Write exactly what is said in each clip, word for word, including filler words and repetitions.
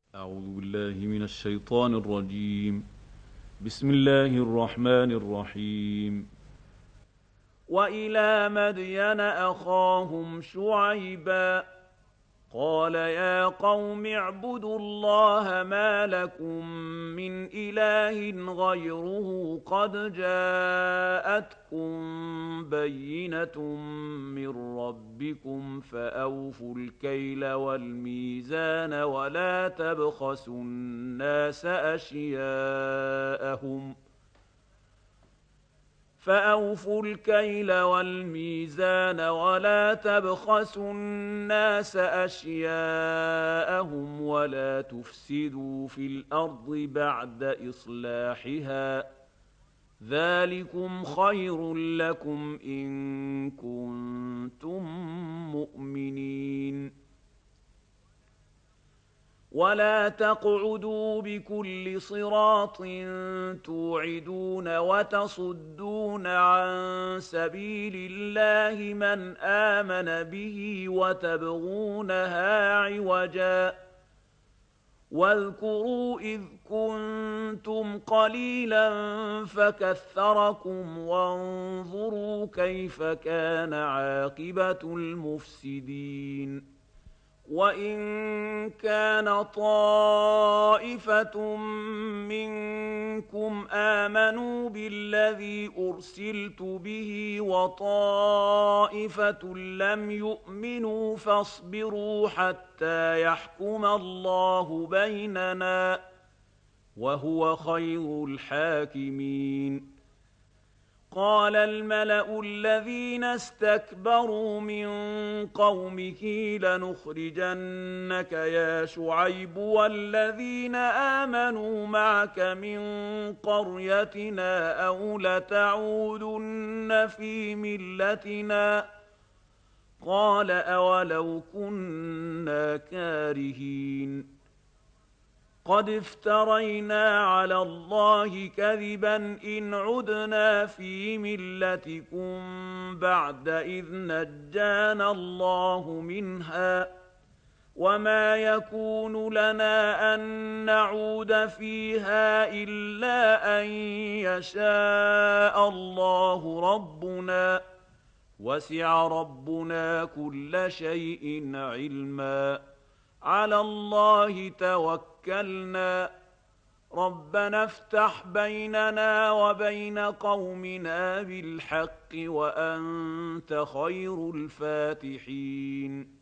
أعوذ بالله من الشيطان الرجيم. بسم الله الرحمن الرحيم. وإلى مدين أخاهم شعيبا قال يا قوم اعبدوا الله ما لكم من إله غيره قد جاءتكم بينة من ربكم فأوفوا الكيل والميزان ولا تبخسوا الناس أشياءهم فأوفوا الكيل والميزان ولا تبخسوا الناس أشياءهم ولا تفسدوا في الأرض بعد إصلاحها ذلكم خير لكم إن كنتم مؤمنين. ولا تقعدوا بكل صراط توعدون وتصدون عن سبيل الله من آمن به وتبغونها عوجا واذكروا إذ كنتم قليلا فكثركم وانظروا كيف كان عاقبة المفسدين. وإن كان طائفة منكم آمنوا بالذي أرسلت به وطائفة لم يؤمنوا فاصبروا حتى يحكم الله بيننا وهو خير الحاكمين. قال الملأ الذين استكبروا من قومه لنخرجنك يا شعيب والذين آمنوا معك من قريتنا أو لتعودن في ملتنا قال أولو كنا كارهين. قد افترينا على الله كذبا إن عدنا في ملتكم بعد إذ نجانا الله منها وما يكون لنا أن نعود فيها إلا أن يشاء الله ربنا وسع ربنا كل شيء علما على الله توكلنا ربنا افتح بيننا وبين قومنا بالحق وأنت خير الفاتحين.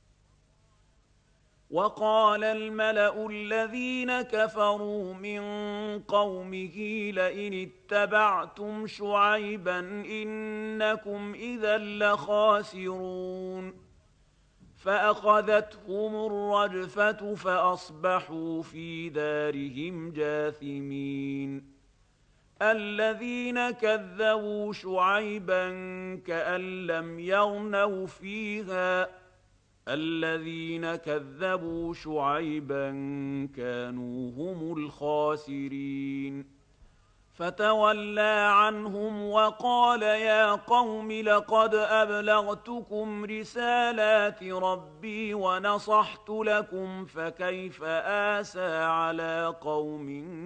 وقال الملأ الذين كفروا من قومه لئن اتبعتم شعيبا إنكم إذا لخاسرون فأخذتهم الرجفة فأصبحوا في دارهم جاثمين. الذين كذبوا شعيبا كأن لم يغنوا فيها الذين كذبوا شعيبا كانوا هم الخاسرين. فتولى عنهم وقال يا قوم لقد أبلغتكم رسالات ربي ونصحت لكم فكيف آسى على قوم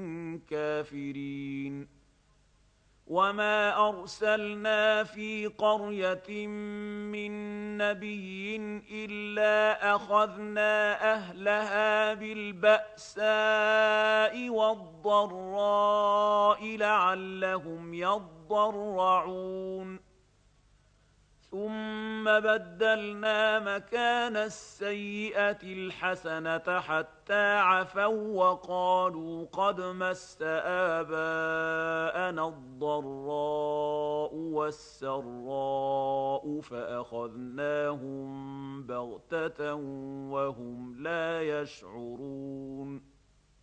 كافرين. وما أرسلنا في قرية من نبي إلا أخذنا أهلها بالبأساء والضراء لعلهم يضرعون ثم بدلنا مكان السيئة الحسنة حتى عفوا وقالوا قد مس آباءنا الضراء والسراء فأخذناهم بغتة وهم لا يشعرون.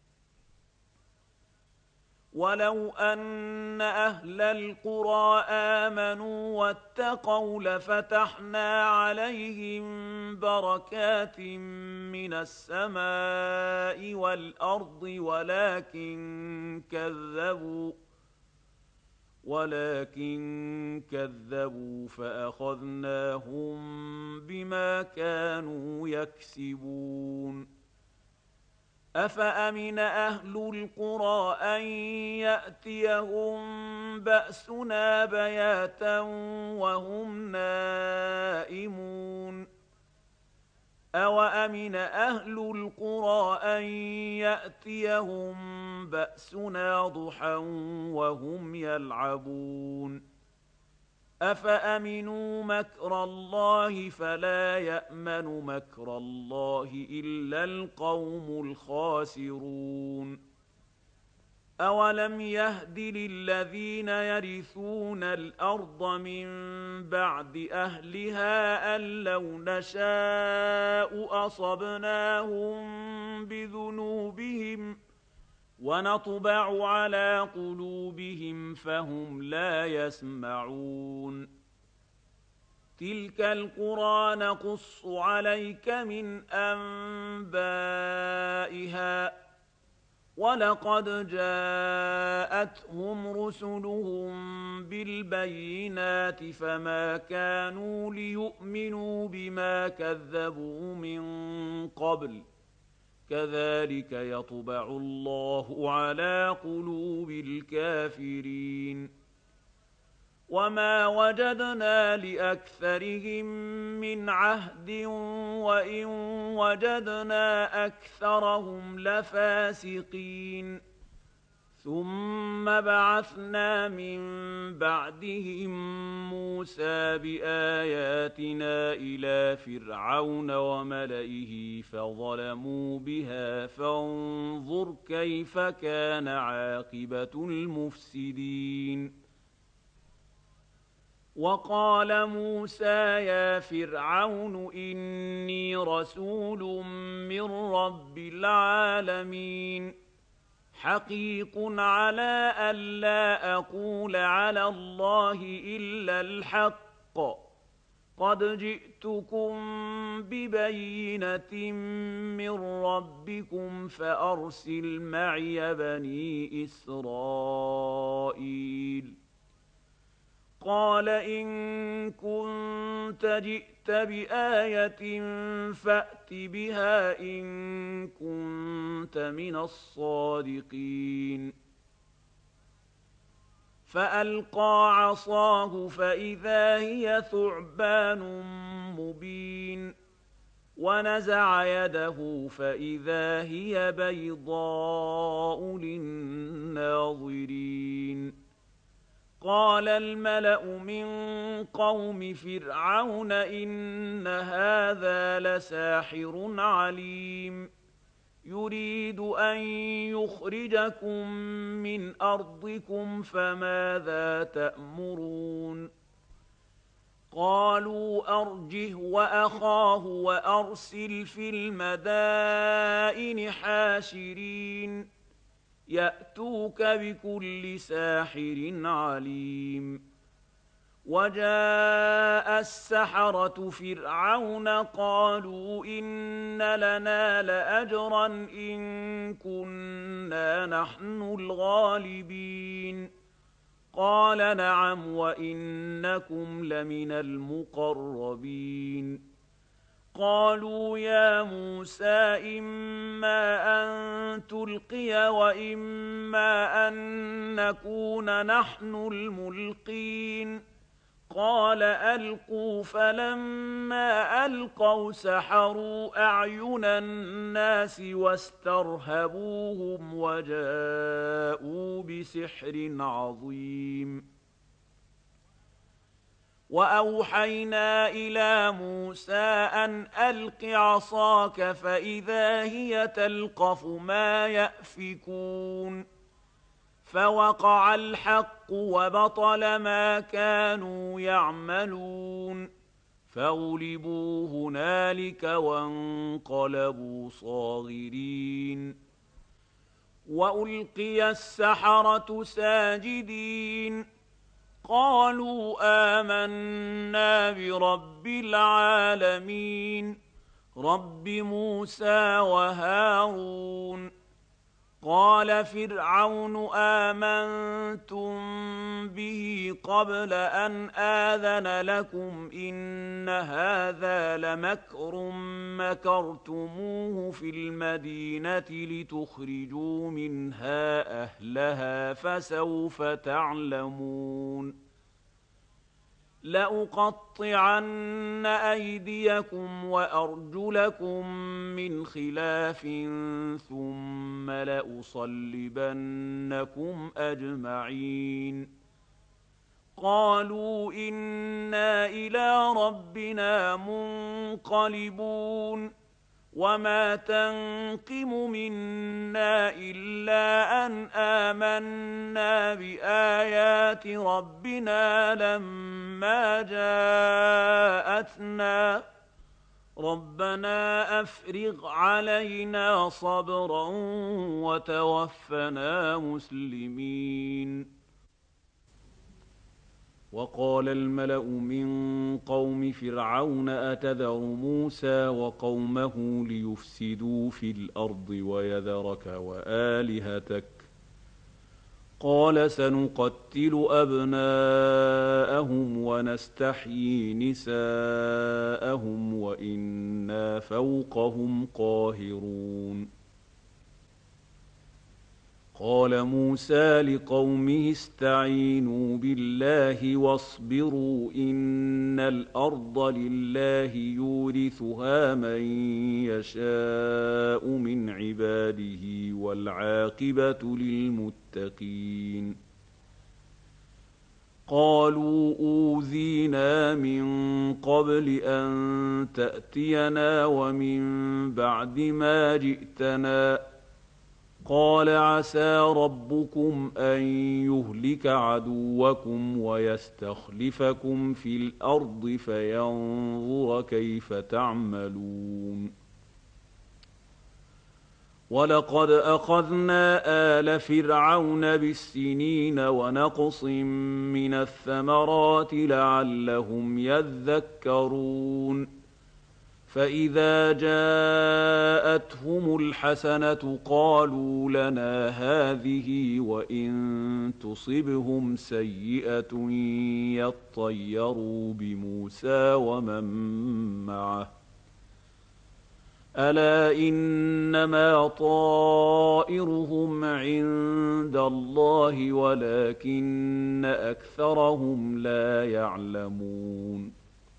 ولو أن أهل القرى آمنوا واتقوا لفتحنا عليهم بركات من السماء والأرض ولكن كذبوا ولكن كذبوا فأخذناهم بما كانوا يكسبون. أفأمن أهل القرى أن يأتيهم بأسنا بياتا وهم نائمون أوأمن أهل القرى أن يأتيهم بأسنا ضحى وهم يلعبون أفأمنوا مكر الله فلا يأمن مكر الله إلا القوم الخاسرون أولم يهد للذين يرثون الأرض من بعد أهلها أن لو نشاء أصبناهم بذنوبهم ونطبع على قلوبهم فهم لا يسمعون تلك القرى نقص عليك من أنبائها ولقد جاءتهم رسلهم بالبينات فما كانوا ليؤمنوا بما كذبوا من قبل كذلك يطبع الله على قلوب الكافرين وما وجدنا لأكثرهم من عهد وإن وجدنا أكثرهم لفاسقين ثم بعثنا من بعدهم موسى بآياتنا إلى فرعون وملئه فظلموا بها فانظر كيف كان عاقبة المفسدين وقال موسى يا فرعون إني رسول من رب العالمين حقيق على ألا أقول على الله إلا الحق قد جئتكم ببينة من ربكم فأرسل معي بني إسرائيل قال إن كنت جئت بآية فأت بها إن كنت من الصادقين فألقى عصاه فإذا هي ثعبان مبين ونزع يده فإذا هي بيضاء للناظرين قال الملأ من قوم فرعون إن هذا لساحر عليم يريد أن يخرجكم من أرضكم فماذا تأمرون قالوا أرجه وأخاه وأرسل في المدائن حاشرين يأتوك بكل ساحر عليم وجاء السحرة فرعون قالوا إن لنا لأجرا إن كنا نحن الغالبين قال نعم وإنكم لمن المقربين قالوا يا موسى إما أن تلقي وإما أن نكون نحن الملقين قال ألقوا فلما ألقوا سحروا أعين الناس واسترهبوهم وجاءوا بسحر عظيم وأوحينا إلى موسى أن ألق عصاك فإذا هي تلقف ما يأفكون فوقع الحق وبطل ما كانوا يعملون فغلبوا هنالك وانقلبوا صاغرين وألقي السحرة ساجدين قالوا آمنا برب العالمين رب موسى وهارون قال فرعون آمنتم به قبل أن آذن لكم إن هذا لمكر مكرتموه في المدينة لتخرجوا منها أهلها فسوف تعلمون لأقطعن أيديكم وأرجلكم من خلاف ثم لأصلبنكم أجمعين قالوا إنا إلى ربنا منقلبون وما تنقم منا إلا أن آمنا بآيات ربنا لما جاءتنا ربنا أفرغ علينا صبرا وتوفنا مسلمين وقال الملأ من قوم فرعون أتذر موسى وقومه ليفسدوا في الأرض ويذرك وآلهتك قال سنقتل أبناءهم ونستحيي نساءهم وإنا فوقهم قاهرون قال موسى لقومه استعينوا بالله واصبروا إن الأرض لله يورثها من يشاء من عباده والعاقبة للمتقين قالوا أوذينا من قبل أن تأتينا ومن بعد ما جئتنا قال عسى ربكم أن يهلك عدوكم ويستخلفكم في الأرض فينظر كيف تعملون ولقد أخذنا آل فرعون بالسنين ونقص من الثمرات لعلهم يذكرون فإذا جاءتهم الحسنة قالوا لنا هذه وإن تصبهم سيئة يطيروا بموسى ومن معه ألا إنما طائرهم عند الله ولكن أكثرهم لا يعلمون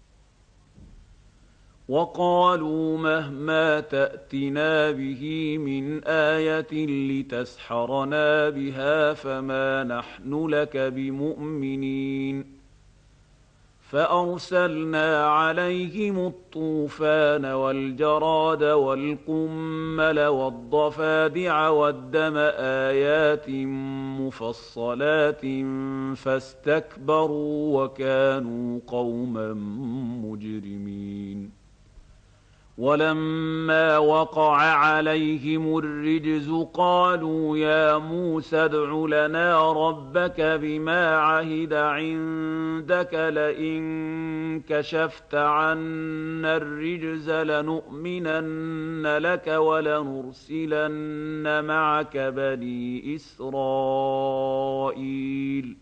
وقالوا مهما تأتنا به من آية لتسحرنا بها فما نحن لك بمؤمنين فأرسلنا عليهم الطوفان والجراد والقمل والضفادع والدم آيات مفصلات فاستكبروا وكانوا قوما مجرمين ولما وقع عليهم الرجز قالوا يا موسى ادع لنا ربك بما عهد عندك لئن كشفت عنا الرجز لنؤمنن لك ولنرسلن معك بني إسرائيل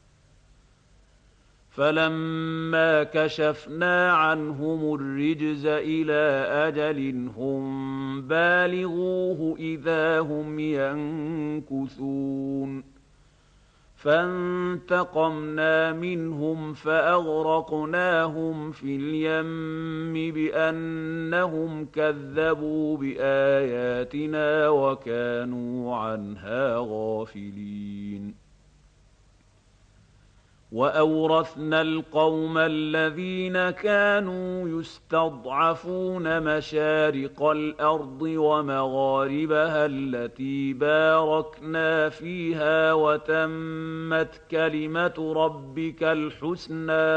فلما كشفنا عنهم الرجز إلى أجل هم بالغوه إذا هم ينكثون فانتقمنا منهم فأغرقناهم في اليم بأنهم كذبوا بآياتنا وكانوا عنها غافلين وأورثنا القوم الذين كانوا يستضعفون مشارق الأرض ومغاربها التي باركنا فيها وتمت كلمة ربك الحسنى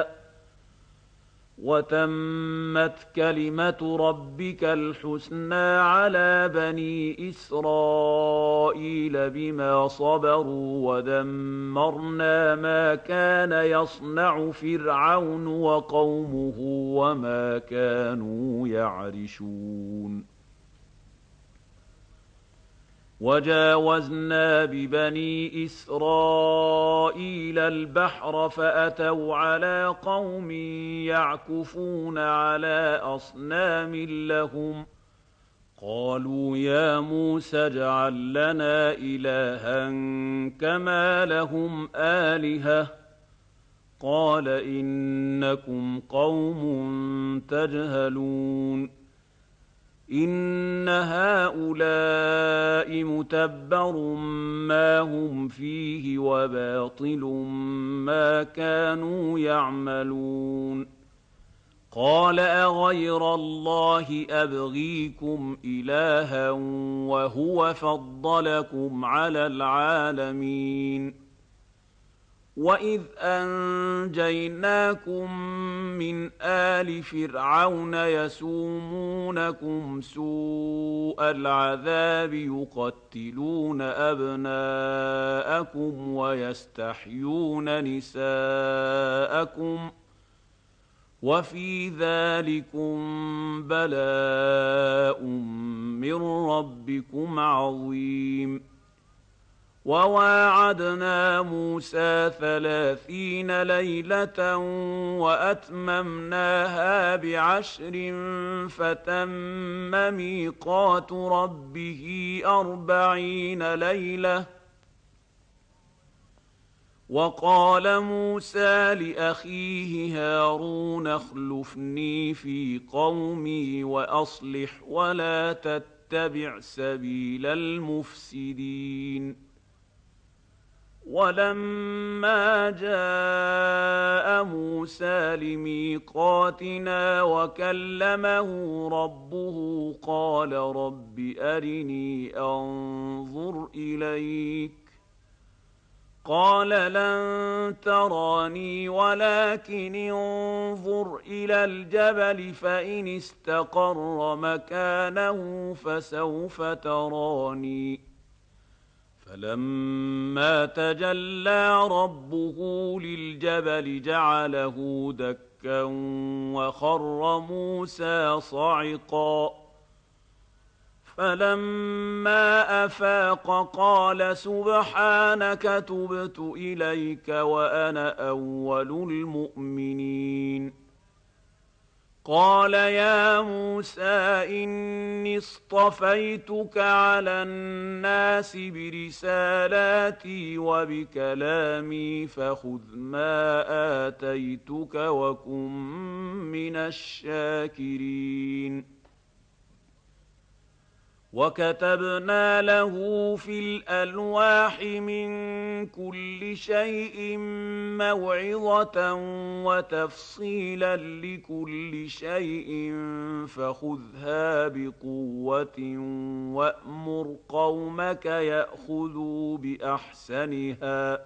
وتمت كلمة ربك الحسنى على بني إسرائيل بما صبروا ودمرنا ما كان يصنع فرعون وقومه وما كانوا يعرشون وجاوزنا ببني إسرائيل البحر فأتوا على قوم يعكفون على أصنام لهم قالوا يا موسى اجعل لنا إلها كما لهم آلهة قال إنكم قوم تجهلون إن هؤلاء متبر ما هم فيه وباطل ما كانوا يعملون قال أغير الله أبغيكم إلها وهو فضلكم على العالمين وإذ أنجيناكم من آل فرعون يسومونكم سوء العذاب يقتلون أبناءكم ويستحيون نساءكم وفي ذلكم بلاء من ربكم عظيم وواعدنا موسى ثلاثين ليلة وأتممناها بعشر فتم ميقات ربه أربعين ليلة وقال موسى لأخيه هارون اخلفني في قومي وأصلح ولا تتبع سبيل المفسدين ولما جاء موسى لميقاتنا وكلمه ربه قال رب أرني أنظر إليك قال لن تراني ولكن انظر إلى الجبل فإن استقر مكانه فسوف تراني فلما تجلى ربه للجبل جعله دكا وخر موسى صعقا فلما أفاق قال سبحانك تبت إليك وأنا أول المؤمنين قال يا موسى إني اصطفيتك على الناس برسالاتي وبكلامي فخذ ما آتيتك وكن من الشاكرين وكتبنا له في الألواح من كل شيء موعظة وتفصيلا لكل شيء فخذها بقوة وأمر قومك يأخذوا بأحسنها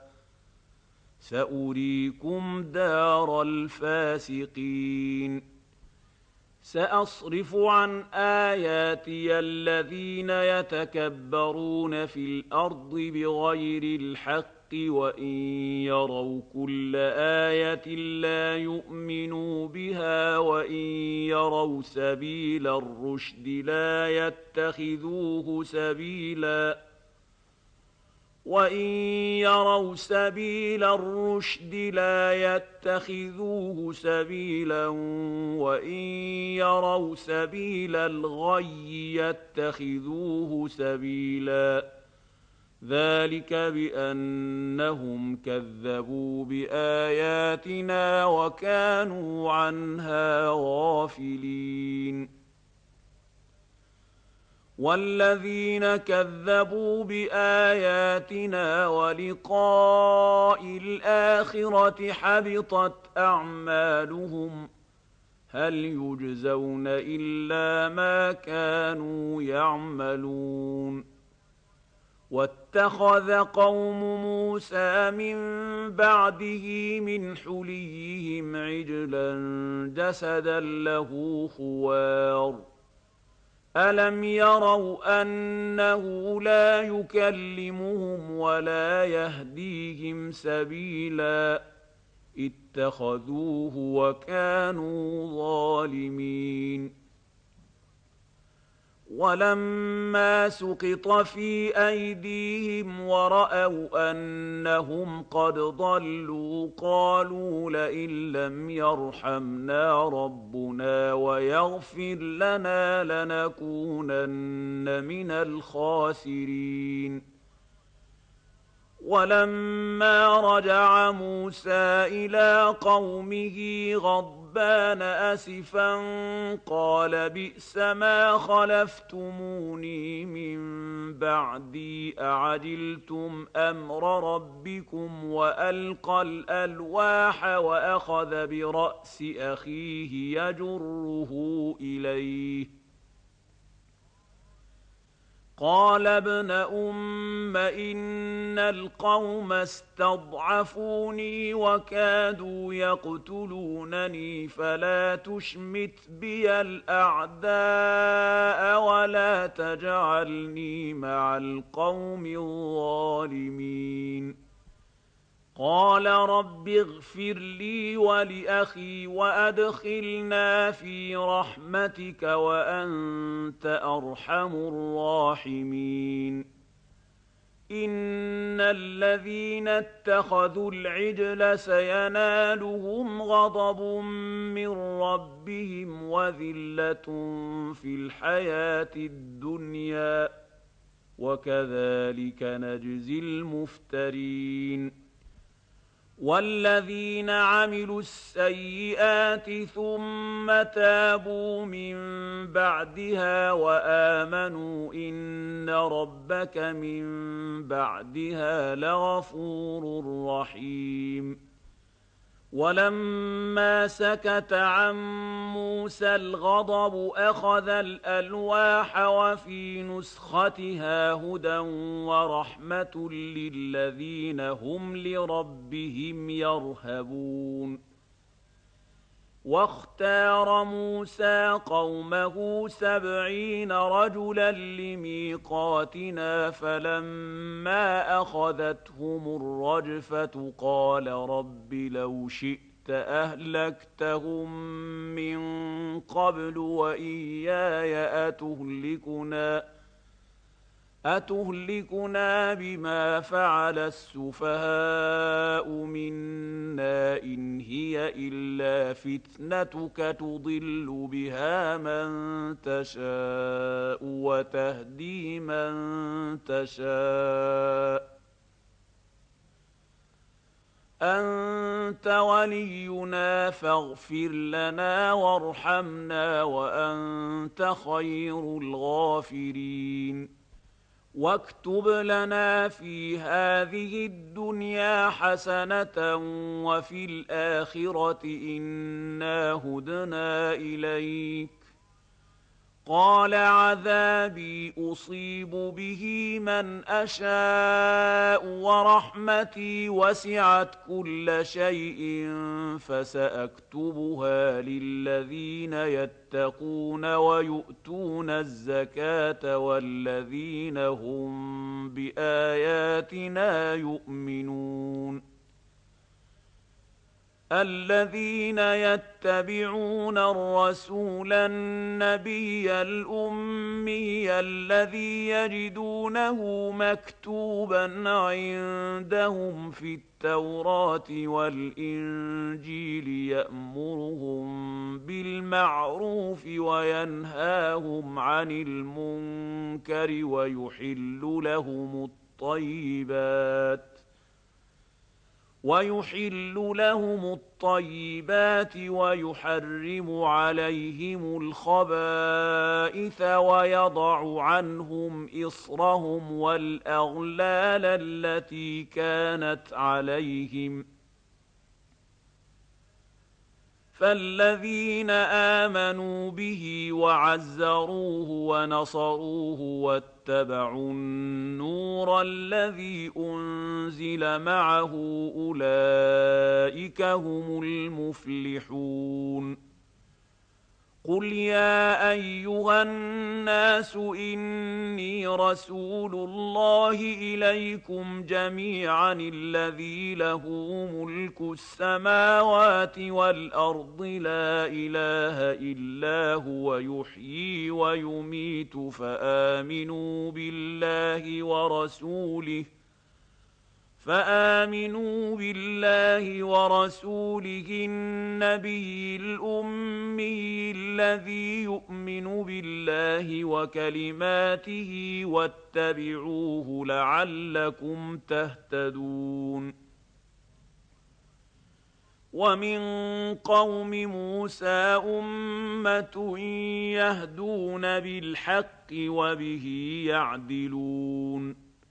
سأريكم دار الفاسقين سأصرف عن آياتي الذين يتكبرون في الأرض بغير الحق وإن يروا كل آية لا يؤمنوا بها وإن يروا سبيل الرشد لا يتخذوه سبيلا وإن يروا سبيل الرشد لا يتخذوه سبيلا وإن يروا سبيل الغي يتخذوه سبيلا ذلك بأنهم كذبوا بآياتنا وكانوا عنها غافلين والذين كذبوا بآياتنا ولقاء الآخرة حبطت أعمالهم هل يجزون إلا ما كانوا يعملون واتخذ قوم موسى من بعده من حليهم عجلا جسدا له خوار ألم يروا أنه لا يكلمهم ولا يهديهم سبيلا اتخذوه وكانوا ظالمين ولما سقط في أيديهم ورأوا أنهم قد ضلوا قالوا لئن لم يرحمنا ربنا ويغفر لنا لنكونن من الخاسرين. ولما رجع موسى إلى قومه غضبان أسفا قال بئس ما خلفتموني من بعدي أعجلتم أمر ربكم وألقى الألواح وأخذ برأس أخيه يجره إليه قال ابن أم إن القوم استضعفوني وكادوا يقتلونني فلا تشمت بي الأعداء ولا تجعلني مع القوم الظالمين. قال رب اغفر لي ولأخي وأدخلنا في رحمتك وأنت أرحم الراحمين. إن الذين اتخذوا العجل سينالهم غضب من ربهم وذلة في الحياة الدنيا وكذلك نجزي المفترين. والذين عملوا السيئات ثم تابوا من بعدها وآمنوا إن ربك من بعدها لغفور رحيم. ولما سكت عن موسى الغضب أخذ الألواح وفي نسختها هدى ورحمة للذين هم لربهم يرهبون. واختار موسى قومه سبعين رجلا لميقاتنا فلما أخذتهم الرجفة قال رب لو شئت أهلكتهم من قبل وإياي أتهلكنا أتهلكنا بما فعل السفهاء منا إن هي إلا فتنتك تضل بها من تشاء وتهدي من تشاء أنت ولينا فاغفر لنا وارحمنا وأنت خير الغافرين. واكتب لنا في هذه الدنيا حسنة وفي الآخرة إنا هدنا إليك قال عذابي أصيب به من أشاء ورحمتي وسعت كل شيء فسأكتبها للذين يتقون ويؤتون الزكاة والذين هم بآياتنا يؤمنون. الذين يتبعون الرسول النبي الأمي الذي يجدونه مكتوبا عندهم في التوراة والإنجيل يأمرهم بالمعروف وينهاهم عن المنكر ويحل لهم الطيبات ويحل لهم الطيبات ويحرم عليهم الخبائث ويضع عنهم إصرهم والأغلال التي كانت عليهم. فالذين آمنوا به وعزروه ونصروه واتبعوا النور الذي أنزل معه أولئك هم المفلحون. قل يا أيها الناس إني رسول الله إليكم جميعا الذي له ملك السماوات والأرض لا إله إلا هو يحيي ويميت فآمنوا بالله ورسوله فآمنوا بالله ورسوله النبي الأمي الذي يؤمن بالله وكلماته واتبعوه لعلكم تهتدون ومن قوم موسى أمة يهدون بالحق وبه يعدلون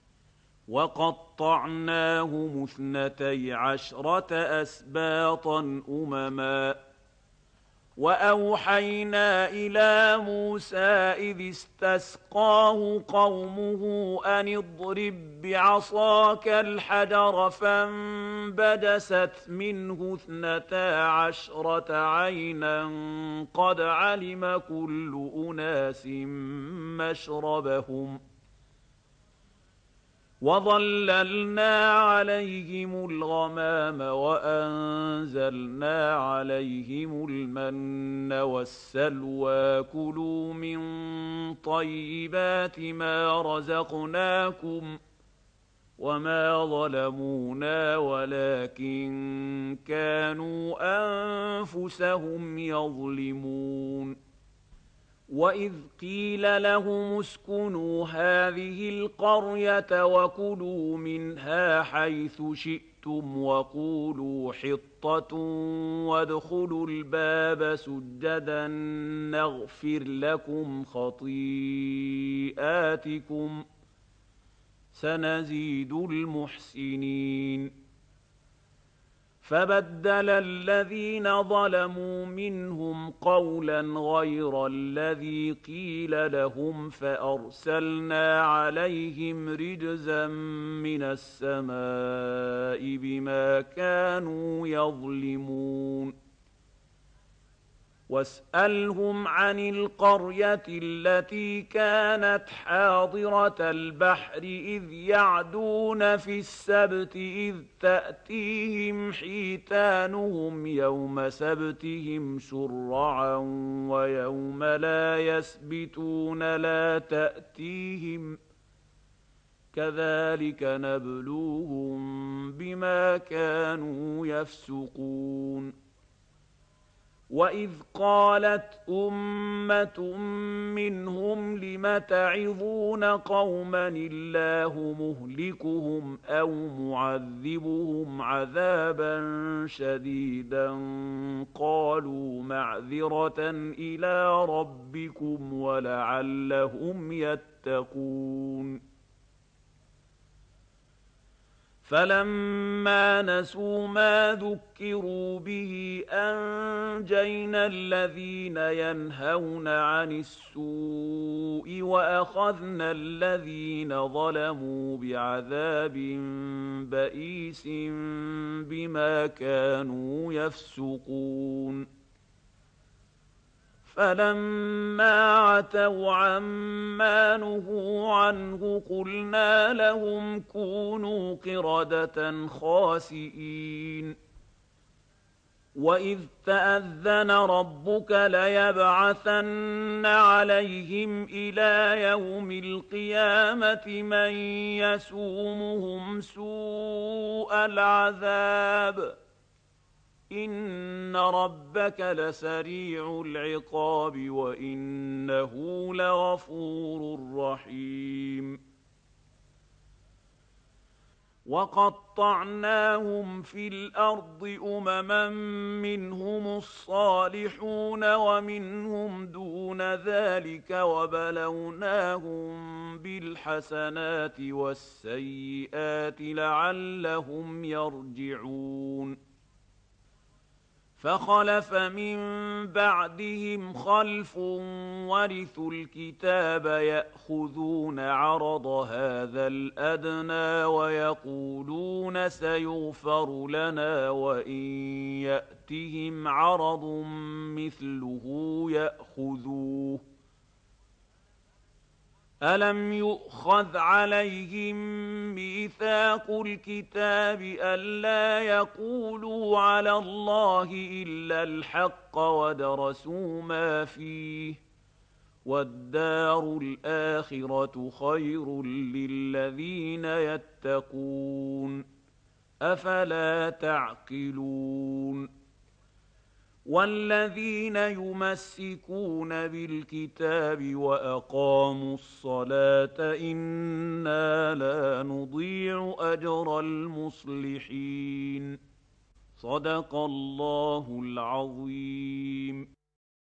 وقطعناهم اثنتي عشرة أسباطا أمما وأوحينا إلى موسى إذ استسقاه قومه أن اضرب بعصاك الحجر فانبجست منه اثنتا عشرة عينا قد علم كل أناس مشربهم وظللنا عليهم الغمام وأنزلنا عليهم المن والسلوى كلوا من طيبات ما رزقناكم وما ظلمونا ولكن كانوا أنفسهم يظلمون وإذ قيل لهم اسكنوا هذه القرية وكلوا منها حيث شئتم وقولوا حطة وادخلوا الباب سجدا نغفر لكم خطيئاتكم سنزيد المحسنين فبدل الذين ظلموا منهم قولا غير الذي قيل لهم فأرسلنا عليهم رجزا من السماء بما كانوا يظلمون واسألهم عن القرية التي كانت حاضرة البحر إذ يعدون في السبت إذ تأتيهم حيتانهم يوم سبتهم شرعا ويوم لا يسبتون لا تأتيهم كذلك نبلوهم بما كانوا يفسقون وإذ قالت أمة منهم لم تعظون قوما الله مهلكهم أو معذبهم عذابا شديدا قالوا معذرة إلى ربكم ولعلهم يتقون فلما نسوا ما ذكروا به أنجينا الذين ينهون عن السوء وأخذنا الذين ظلموا بعذاب بئيس بما كانوا يفسقون فلما عتوا عما نهوا عنه قلنا لهم كونوا قردة خاسئين وإذ تأذن ربك ليبعثن عليهم إلى يوم القيامة من يسومهم سوء العذاب إن ربك لسريع العقاب وإنه لغفور رحيم وقطعناهم في الأرض أمما منهم الصالحون ومنهم دون ذلك وبلوناهم بالحسنات والسيئات لعلهم يرجعون فخلف من بعدهم خلف ورثوا الكتاب يأخذون عرض هذا الأدنى ويقولون سيغفر لنا وإن يأتهم عرض مثله يأخذوه ألم يؤخذ عليهم ميثاق الكتاب ألا يقولوا على الله إلا الحق ودرسوا ما فيه والدار الآخرة خير للذين يتقون أفلا تعقلون والذين يمسكون بالكتاب وأقاموا الصلاة إنا لا نضيع أجر المصلحين صدق الله العظيم.